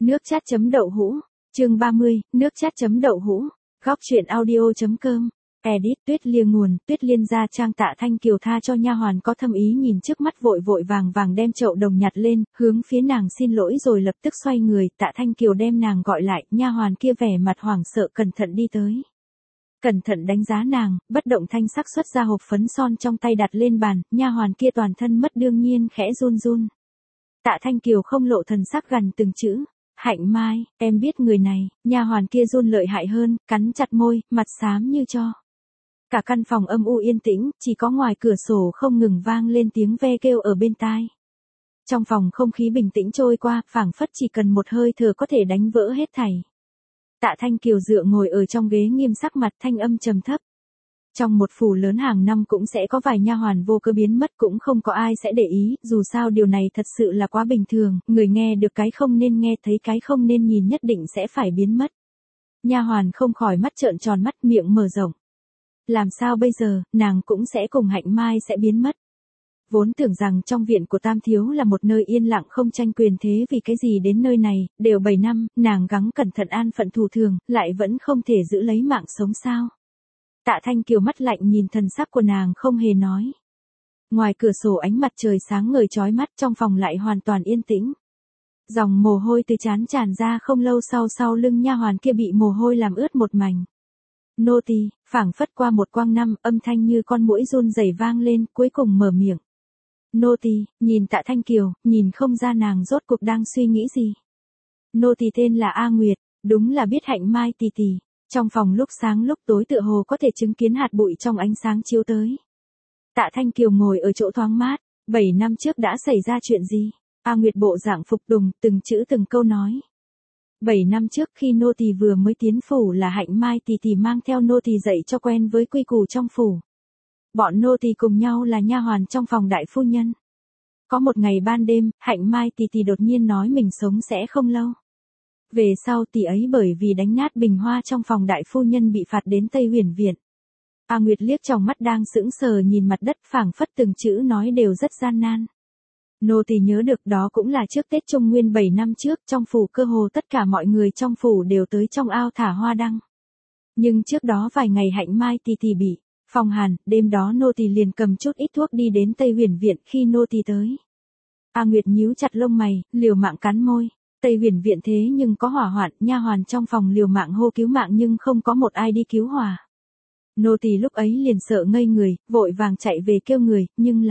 Nước chat chấm đậu hũ, chương 30, nước chat chấm đậu hũ, góc truyện audio.com, edit Tuyết Liêng nguồn, Tuyết Liên ra trang. Tạ Thanh Kiều tha cho nha hoàn có thâm ý nhìn trước mắt vội vội vàng vàng đem chậu đồng nhặt lên, hướng phía nàng xin lỗi rồi lập tức xoay người. Tạ Thanh Kiều đem nàng gọi lại, nha hoàn kia vẻ mặt hoảng sợ cẩn thận đi tới. Cẩn thận đánh giá nàng, bất động thanh sắc xuất ra hộp phấn son trong tay đặt lên bàn, nha hoàn kia toàn thân mất đương nhiên khẽ run run. Tạ Thanh Kiều không lộ thần sắc gần từng chữ. Hạnh Mai, em biết người này. Nha hoàn kia run lợi hại hơn, cắn chặt môi, mặt xám như tro. Cả căn phòng âm u yên tĩnh, chỉ có ngoài cửa sổ không ngừng vang lên tiếng ve kêu ở bên tai. Trong phòng không khí bình tĩnh trôi qua, phảng phất chỉ cần một hơi thở có thể đánh vỡ hết thảy. Tạ Thanh Kiều dựa ngồi ở trong ghế nghiêm sắc mặt thanh âm trầm thấp. Trong một phủ lớn hàng năm cũng sẽ có vài nha hoàn vô cơ biến mất, cũng không có ai sẽ để ý, dù sao điều này thật sự là quá bình thường, người nghe được cái không nên nghe, thấy cái không nên nhìn nhất định sẽ phải biến mất. Nha hoàn không khỏi mắt trợn tròn, mắt miệng mở rộng. Làm sao bây giờ, nàng cũng sẽ cùng Hạnh Mai sẽ biến mất. Vốn tưởng rằng trong viện của Tam Thiếu là một nơi yên lặng không tranh quyền, thế vì cái gì đến nơi này, đều 7 năm, nàng gắng cẩn thận an phận thủ thường, lại vẫn không thể giữ lấy mạng sống sao. Tạ Thanh Kiều mắt lạnh nhìn thần sắc của nàng không hề nói. Ngoài cửa sổ ánh mặt trời sáng ngời chói mắt, trong phòng lại hoàn toàn yên tĩnh. Dòng mồ hôi từ trán tràn ra, không lâu sau lưng nha hoàn kia bị mồ hôi làm ướt một mảnh. Nô tỳ, phảng phất qua một quang năm, âm thanh như con muỗi run rẩy vang lên, cuối cùng mở miệng. Nô tỳ, nhìn Tạ Thanh Kiều, nhìn không ra nàng rốt cuộc đang suy nghĩ gì. Nô tỳ tên là A Nguyệt, đúng là biết Hạnh Mai tỷ tỷ. Trong phòng lúc sáng lúc tối tựa hồ có thể chứng kiến hạt bụi trong ánh sáng chiếu tới. Tạ Thanh Kiều ngồi ở chỗ thoáng mát. 7 năm trước đã xảy ra chuyện gì? A Nguyệt bộ dạng phục tùng, từng chữ từng câu nói. 7 năm trước khi nô tỳ vừa mới tiến phủ là Hạnh Mai tỷ tỷ mang theo nô tỳ dạy cho quen với quy củ trong phủ. Bọn nô tỳ cùng nhau là nha hoàn trong phòng đại phu nhân. Có một ngày ban đêm, Hạnh Mai tỷ tỷ đột nhiên nói mình sống sẽ không lâu. Về sau tỷ ấy bởi vì đánh nát bình hoa trong phòng đại phu nhân bị phạt đến Tây Huyền viện. A Nguyệt liếc trong mắt đang sững sờ nhìn mặt đất, phảng phất từng chữ nói đều rất gian nan. Nô tỳ nhớ được đó cũng là trước Tết Trung Nguyên 7 năm trước, trong phủ cơ hồ tất cả mọi người trong phủ đều tới trong ao thả hoa đăng. Nhưng trước đó vài ngày Hạnh Mai tỷ tỷ bị phong hàn, đêm đó nô tỳ liền cầm chút ít thuốc đi đến Tây Huyền viện khi nô tỳ tới. A Nguyệt nhíu chặt lông mày, liều mạng cắn môi. Tây Huyền viện thế nhưng có hỏa hoạn, nha hoàn trong phòng liều mạng hô cứu mạng nhưng không có một ai đi cứu hỏa. Nô tỳ lúc ấy liền sợ ngây người, vội vàng chạy về kêu người, nhưng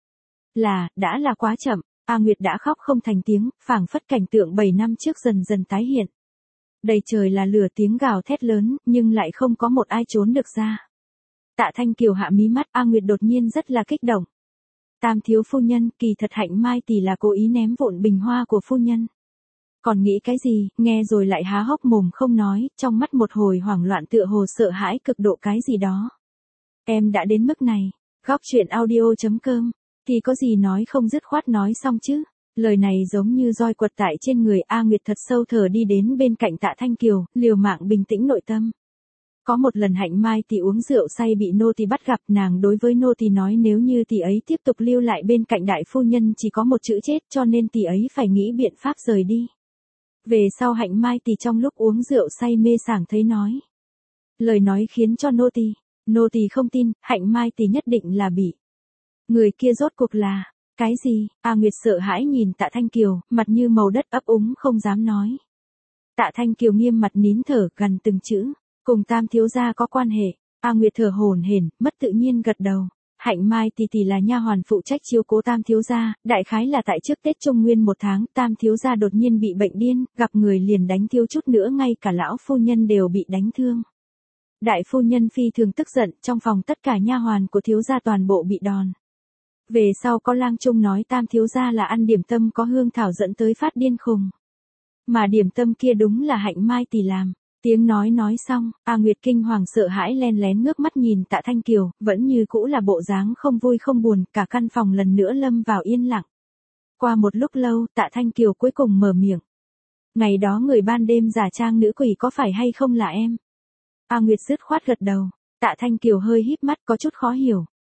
đã là quá chậm. A Nguyệt đã khóc không thành tiếng, phảng phất cảnh tượng 7 năm trước dần dần tái hiện. Đầy trời là lửa, tiếng gào thét lớn, nhưng lại không có một ai trốn được ra. Tạ Thanh Kiều hạ mí mắt, A Nguyệt đột nhiên rất là kích động. Tam thiếu phu nhân, kỳ thật Hạnh Mai tỷ là cố ý ném vụn bình hoa của phu nhân. Còn nghĩ cái gì, nghe rồi lại há hốc mồm không nói, trong mắt một hồi hoảng loạn tựa hồ sợ hãi cực độ cái gì đó. Em đã đến mức này, góc truyện audio.com, thì có gì nói không dứt khoát nói xong chứ. Lời này giống như roi quật tại trên người. A Nguyệt thật sâu thở đi đến bên cạnh Tạ Thanh Kiều, liều mạng bình tĩnh nội tâm. Có một lần Hạnh Mai tỷ uống rượu say bị nô tỳ bắt gặp, nàng đối với nô tỳ nói nếu như tỷ ấy tiếp tục lưu lại bên cạnh đại phu nhân chỉ có một chữ chết, cho nên tỷ ấy phải nghĩ biện pháp rời đi. Về sau Hạnh Mai tỷ trong lúc uống rượu say mê sảng thấy nói. Lời nói khiến cho nô tỳ không tin, Hạnh Mai tỷ nhất định là bị. Người kia rốt cuộc là, cái gì? A Nguyệt sợ hãi nhìn Tạ Thanh Kiều, mặt như màu đất ấp úng không dám nói. Tạ Thanh Kiều nghiêm mặt nín thở, gần từng chữ, cùng Tam thiếu gia có quan hệ. A Nguyệt thở hổn hển, mất tự nhiên gật đầu. Hạnh Mai tỷ tỷ là nha hoàn phụ trách chiếu cố Tam thiếu gia, đại khái là tại trước Tết Trung Nguyên 1 tháng, Tam thiếu gia đột nhiên bị bệnh điên, gặp người liền đánh, thiếu chút nữa ngay cả lão phu nhân đều bị đánh thương. Đại phu nhân phi thường tức giận, trong phòng tất cả nha hoàn của thiếu gia toàn bộ bị đòn. Về sau có lang trung nói Tam thiếu gia là ăn điểm tâm có hương thảo dẫn tới phát điên khùng. Mà điểm tâm kia đúng là Hạnh Mai tỷ làm. Tiếng nói xong, A Nguyệt kinh hoàng sợ hãi len lén ngước mắt nhìn Tạ Thanh Kiều, vẫn như cũ là bộ dáng không vui không buồn, cả căn phòng lần nữa lâm vào yên lặng. Qua một lúc lâu, Tạ Thanh Kiều cuối cùng mở miệng. Ngày đó người ban đêm giả trang nữ quỷ có phải hay không là em? A Nguyệt dứt khoát gật đầu. Tạ Thanh Kiều hơi híp mắt có chút khó hiểu.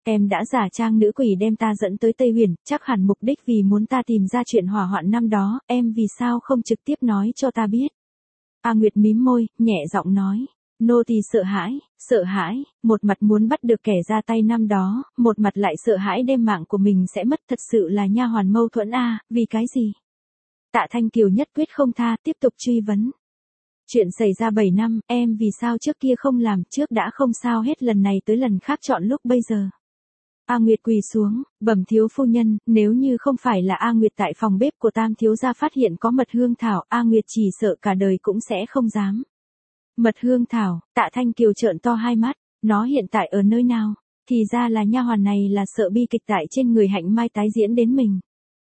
Em đã giả trang nữ quỷ đem ta dẫn tới Tây Huyền, chắc hẳn mục đích vì muốn ta tìm ra chuyện hỏa hoạn năm đó, em vì sao không trực tiếp nói cho ta biết. A Nguyệt mím môi, nhẹ giọng nói. Nô tỳ sợ hãi, một mặt muốn bắt được kẻ ra tay năm đó, một mặt lại sợ hãi đêm mạng của mình sẽ mất, thật sự là nha hoàn mâu thuẫn a, vì cái gì? Tạ Thanh Kiều nhất quyết không tha, tiếp tục truy vấn. Chuyện xảy ra 7 năm, em vì sao trước kia không làm, trước đã không sao hết, lần này tới lần khác chọn lúc bây giờ. A Nguyệt quỳ xuống, bẩm thiếu phu nhân, nếu như không phải là A Nguyệt tại phòng bếp của Tam thiếu gia phát hiện có mật hương thảo, A Nguyệt chỉ sợ cả đời cũng sẽ không dám. Mật hương thảo, Tạ Thanh Kiều trợn to hai mắt, nó hiện tại ở nơi nào? Thì ra là nha hoàn này là sợ bi kịch tại trên người Hạnh Mai tái diễn đến mình.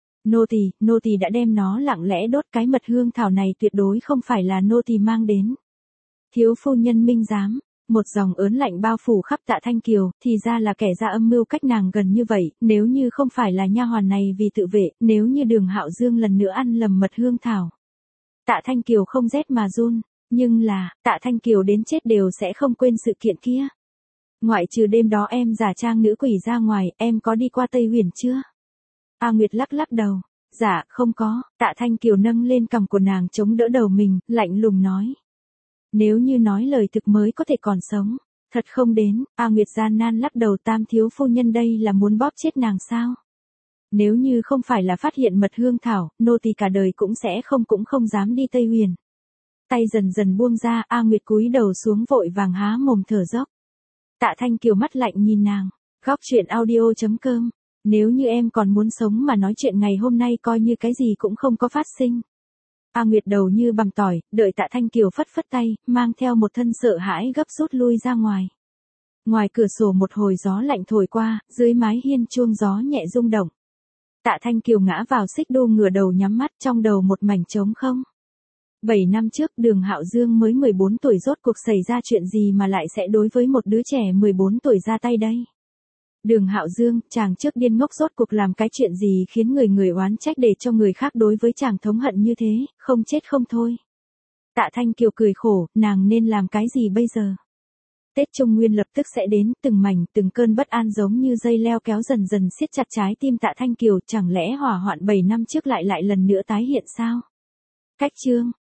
Nô tỳ đã đem nó lặng lẽ đốt, cái mật hương thảo này tuyệt đối không phải là nô tỳ mang đến. Thiếu phu nhân minh giám, một dòng ớn lạnh bao phủ khắp Tạ Thanh Kiều, thì ra là kẻ ra âm mưu cách nàng gần như vậy, nếu như không phải là nha hoàn này vì tự vệ, nếu như Đường Hạo Dương lần nữa ăn lầm mật hương thảo. Tạ Thanh Kiều không rét mà run, nhưng là, Tạ Thanh Kiều đến chết đều sẽ không quên sự kiện kia. Ngoại trừ đêm đó em giả trang nữ quỷ ra ngoài, em có đi qua Tây Huyền chưa? A Nguyệt lắc lắc đầu. Dạ, không có. Tạ Thanh Kiều nâng lên cằm của nàng chống đỡ đầu mình, lạnh lùng nói. Nếu như nói lời thực mới có thể còn sống. Thật không đến. A Nguyệt gian nan lắc đầu. Tam thiếu phu nhân đây là muốn bóp chết nàng sao? Nếu như không phải là phát hiện mật hương thảo, nô tỳ cả đời cũng không dám đi Tây Huyền. Tay dần dần buông ra, A Nguyệt cúi đầu xuống vội vàng há mồm thở dốc. Tạ Thanh Kiều mắt lạnh nhìn nàng. Góc truyện audio.com. Nếu như em còn muốn sống mà nói chuyện ngày hôm nay coi như cái gì cũng không có phát sinh. A Nguyệt đầu như bằm tỏi, đợi Tạ Thanh Kiều phất phất tay, mang theo một thân sợ hãi gấp rút lui ra ngoài. Ngoài cửa sổ một hồi gió lạnh thổi qua, dưới mái hiên chuông gió nhẹ rung động. Tạ Thanh Kiều ngã vào xích đu, ngửa đầu nhắm mắt, trong đầu một mảnh trống không. 7 năm trước Đường Hạo Dương mới 14 tuổi, rốt cuộc xảy ra chuyện gì mà lại sẽ đối với một đứa trẻ 14 tuổi ra tay đây? Đường Hạo Dương, chàng trước điên ngốc rốt cuộc làm cái chuyện gì khiến người oán trách để cho người khác đối với chàng thống hận như thế, không chết không thôi. Tạ Thanh Kiều cười khổ, nàng nên làm cái gì bây giờ? Tết Trung Nguyên lập tức sẽ đến, từng mảnh, từng cơn bất an giống như dây leo kéo dần dần siết chặt trái tim Tạ Thanh Kiều, chẳng lẽ hỏa hoạn 7 năm trước lại lần nữa tái hiện sao? Cách chương